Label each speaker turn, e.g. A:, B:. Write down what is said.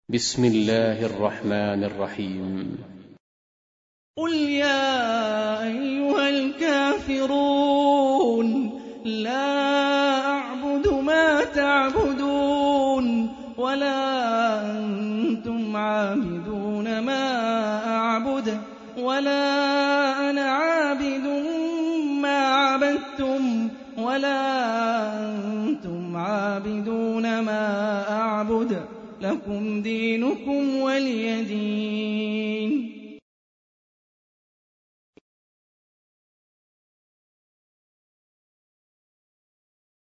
A: بسم الله الرحمن الرحيم.
B: قل يا أيها الكافرون لا أعبد ما تعبدون ولا أنتم عابدون ما أعبد ولا أنا عابد ما عبدتم ولا أنتم عابدون ما أعبد لكم دينكم ولي دين.